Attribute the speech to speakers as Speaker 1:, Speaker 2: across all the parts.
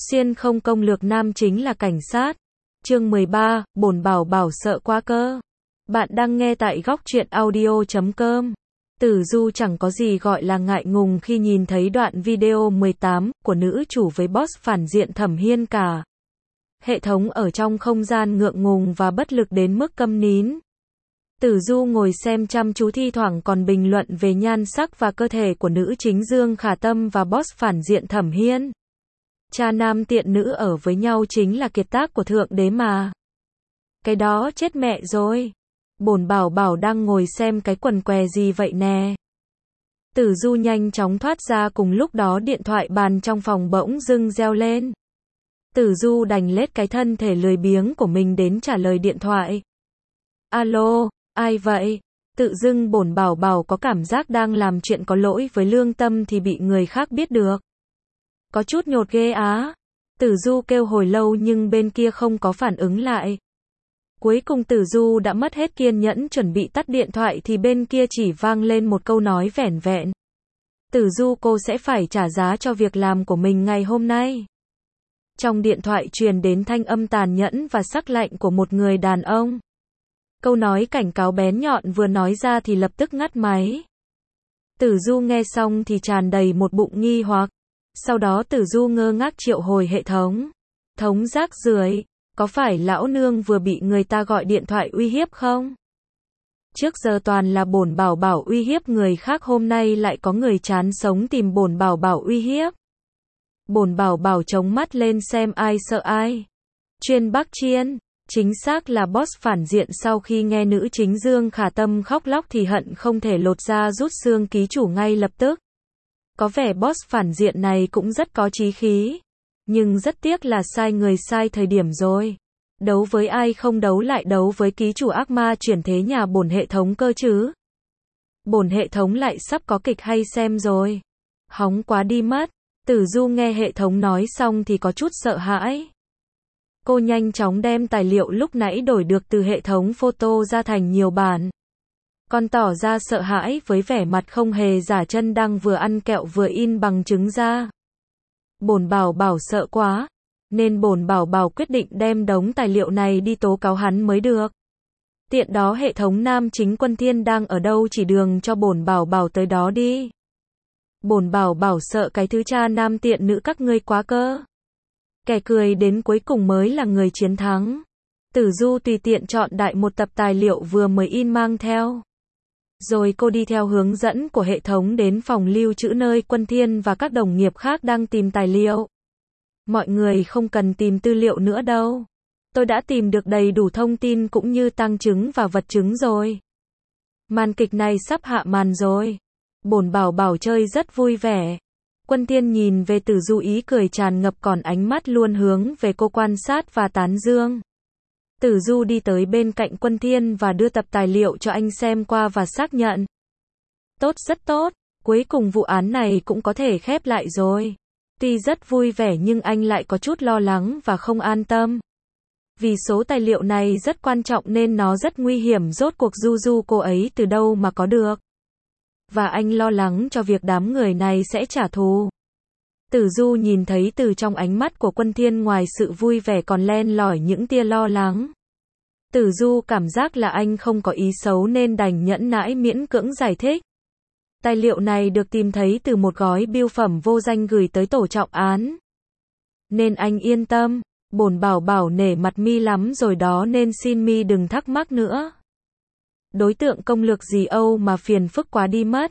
Speaker 1: Xuyên không công lược nam chính là cảnh sát. Chương 13, bổn bảo bảo sợ quá cơ. Bạn đang nghe tại góc truyện audio.com. Tử Du chẳng có gì gọi là ngại ngùng khi nhìn thấy đoạn video 18 của nữ chủ với boss phản diện Thẩm Hiên cả. Hệ thống ở trong không gian ngượng ngùng và bất lực đến mức câm nín. Tử Du ngồi xem chăm chú, thi thoảng còn bình luận về nhan sắc và cơ thể của nữ chính Dương Khả Tâm và boss phản diện Thẩm Hiên. Cha nam tiện nữ ở với nhau chính là kiệt tác của Thượng Đế mà. Cái đó chết mẹ rồi. Bổn bảo bảo đang ngồi xem cái quần què gì vậy nè. Tử Du nhanh chóng thoát ra, cùng lúc đó điện thoại bàn trong phòng bỗng dưng reo lên. Tử Du đành lết cái thân thể lười biếng của mình đến trả lời điện thoại. Alo, ai vậy? Tự dưng bổn bảo bảo có cảm giác đang làm chuyện có lỗi với lương tâm thì bị người khác biết được. Có chút nhột ghê á. Tử Du kêu hồi lâu nhưng bên kia không có phản ứng lại. Cuối cùng Tử Du đã mất hết kiên nhẫn chuẩn bị tắt điện thoại thì bên kia chỉ vang lên một câu nói vẻn vẹn. Tử Du, cô sẽ phải trả giá cho việc làm của mình ngày hôm nay. Trong điện thoại truyền đến thanh âm tàn nhẫn và sắc lạnh của một người đàn ông. Câu nói cảnh cáo bén nhọn vừa nói ra thì lập tức ngắt máy. Tử Du nghe xong thì tràn đầy một bụng nghi hoặc. Sau đó Tử Du ngơ ngác triệu hồi hệ thống. Thống rác rưởi, có phải lão nương vừa bị người ta gọi điện thoại uy hiếp không? Trước giờ toàn là bổn bảo bảo uy hiếp người khác, hôm nay lại có người chán sống tìm bổn bảo bảo uy hiếp. Bổn bảo bảo chống mắt lên xem ai sợ ai. Chuyên Bắc Chiên, chính xác là boss phản diện. Sau khi nghe nữ chính Dương Khả Tâm khóc lóc thì hận không thể lột da rút xương ký chủ ngay lập tức. Có vẻ boss phản diện này cũng rất có chí khí. Nhưng rất tiếc là sai người sai thời điểm rồi. Đấu với ai không đấu lại đấu với ký chủ ác ma chuyển thế nhà bổn hệ thống cơ chứ. Bổn hệ thống lại sắp có kịch hay xem rồi. Hóng quá đi mất. Tử Du nghe hệ thống nói xong thì có chút sợ hãi. Cô nhanh chóng đem tài liệu lúc nãy đổi được từ hệ thống photo ra thành nhiều bản. Còn tỏ ra sợ hãi với vẻ mặt không hề giả chân đang vừa ăn kẹo vừa in bằng chứng ra. Bổn bảo bảo sợ quá, nên bổn bảo bảo quyết định đem đống tài liệu này đi tố cáo hắn mới được. Tiện đó hệ thống nam chính Quân Thiên đang ở đâu chỉ đường cho bổn bảo bảo tới đó đi. Bổn bảo bảo sợ cái thứ cha nam tiện nữ các ngươi quá cơ. Kẻ cười đến cuối cùng mới là người chiến thắng. Tử Du tùy tiện chọn đại một tập tài liệu vừa mới in mang theo. Rồi cô đi theo hướng dẫn của hệ thống đến phòng lưu trữ nơi Quân Thiên và các đồng nghiệp khác đang tìm tài liệu. Mọi người không cần tìm tư liệu nữa đâu. Tôi đã tìm được đầy đủ thông tin cũng như tang chứng và vật chứng rồi. Màn kịch này sắp hạ màn rồi. Bổn bảo bảo chơi rất vui vẻ. Quân Thiên nhìn về Tử Du ý cười tràn ngập, còn ánh mắt luôn hướng về cô quan sát và tán dương. Tử Du đi tới bên cạnh Quân Thiên và đưa tập tài liệu cho anh xem qua và xác nhận. Tốt, rất tốt, cuối cùng vụ án này cũng có thể khép lại rồi. Tuy rất vui vẻ nhưng anh lại có chút lo lắng và không an tâm. Vì số tài liệu này rất quan trọng nên nó rất nguy hiểm, rốt cuộc Du cô ấy từ đâu mà có được. Và anh lo lắng cho việc đám người này sẽ trả thù. Tử Du nhìn thấy từ trong ánh mắt của Quân Thiên ngoài sự vui vẻ còn len lỏi những tia lo lắng. Tử Du cảm giác là anh không có ý xấu nên đành nhẫn nại miễn cưỡng giải thích. Tài liệu này được tìm thấy từ một gói bưu phẩm vô danh gửi tới tổ trọng án. Nên anh yên tâm, bổn bảo bảo nể mặt mi lắm rồi đó nên xin mi đừng thắc mắc nữa. Đối tượng công lược gì Âu mà phiền phức quá đi mất.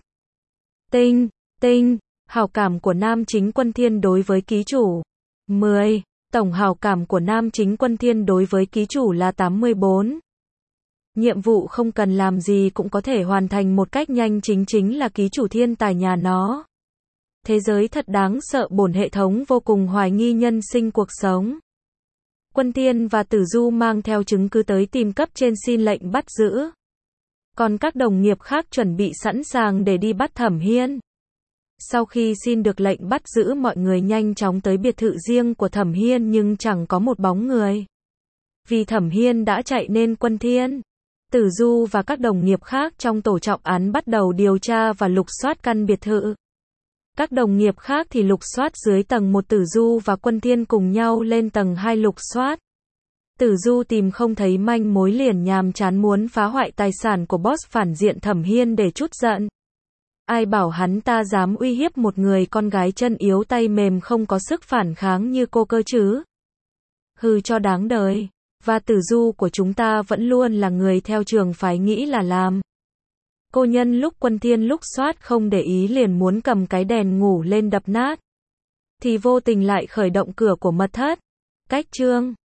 Speaker 1: Tinh, hảo cảm của nam chính Quân Thiên đối với ký chủ. 10. Tổng hảo cảm của nam chính Quân Thiên đối với ký chủ là 84. Nhiệm vụ không cần làm gì cũng có thể hoàn thành một cách nhanh, chính là ký chủ thiên tài nhà nó. Thế giới thật đáng sợ, bổn hệ thống vô cùng hoài nghi nhân sinh cuộc sống. Quân Thiên và Tử Du mang theo chứng cứ tới tìm cấp trên xin lệnh bắt giữ. Còn các đồng nghiệp khác chuẩn bị sẵn sàng để đi bắt Thẩm Hiên. Sau khi xin được lệnh bắt giữ, mọi người nhanh chóng tới biệt thự riêng của Thẩm Hiên nhưng chẳng có một bóng người. Vì Thẩm Hiên đã chạy nên Quân Thiên, Tử Du và các đồng nghiệp khác trong tổ trọng án bắt đầu điều tra và lục soát căn biệt thự. Các đồng nghiệp khác thì lục soát dưới tầng 1, Tử Du và Quân Thiên cùng nhau lên tầng 2 lục soát. Tử Du tìm không thấy manh mối liền nhàm chán muốn phá hoại tài sản của boss phản diện Thẩm Hiên để trút giận. Ai bảo hắn ta dám uy hiếp một người con gái chân yếu tay mềm không có sức phản kháng như cô cơ chứ? Hừ cho đáng đời. Và Tử Du của chúng ta vẫn luôn là người theo trường phái nghĩ là làm. Cô nhân lúc Quân Thiên lúc soát không để ý liền muốn cầm cái đèn ngủ lên đập nát. Thì vô tình lại khởi động cửa của mật thất. Cách chương